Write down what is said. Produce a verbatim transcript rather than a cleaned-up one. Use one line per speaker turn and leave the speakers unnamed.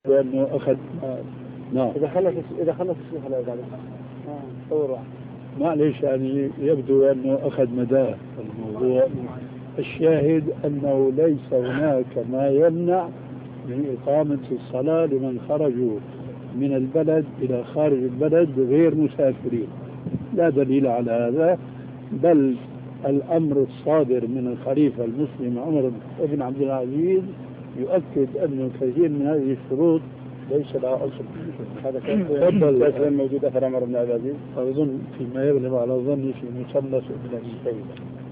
لأنه أخذ آه. نعم.
إذا خلص إذا خلص الشيخ لا يزال. آه.
معلش يعني يبدو أنه أخذ مداه الموضوع. الشاهد أنه ليس هناك ما يمنع من إقامة الصلاة لمن خرجوا من البلد إلى خارج البلد غير مسافرين، لا دليل على هذا، بل الأمر الصادر من الخليفة المسلم عمر بن عبد العزيز يؤكد أن كثير من هذه الشروط ليس لها أصل.
هذا كان موجود أثر عمر بن عبد العزيز،
أظن فيما يغلب على ظني في مثلث ابن أبي شيبة.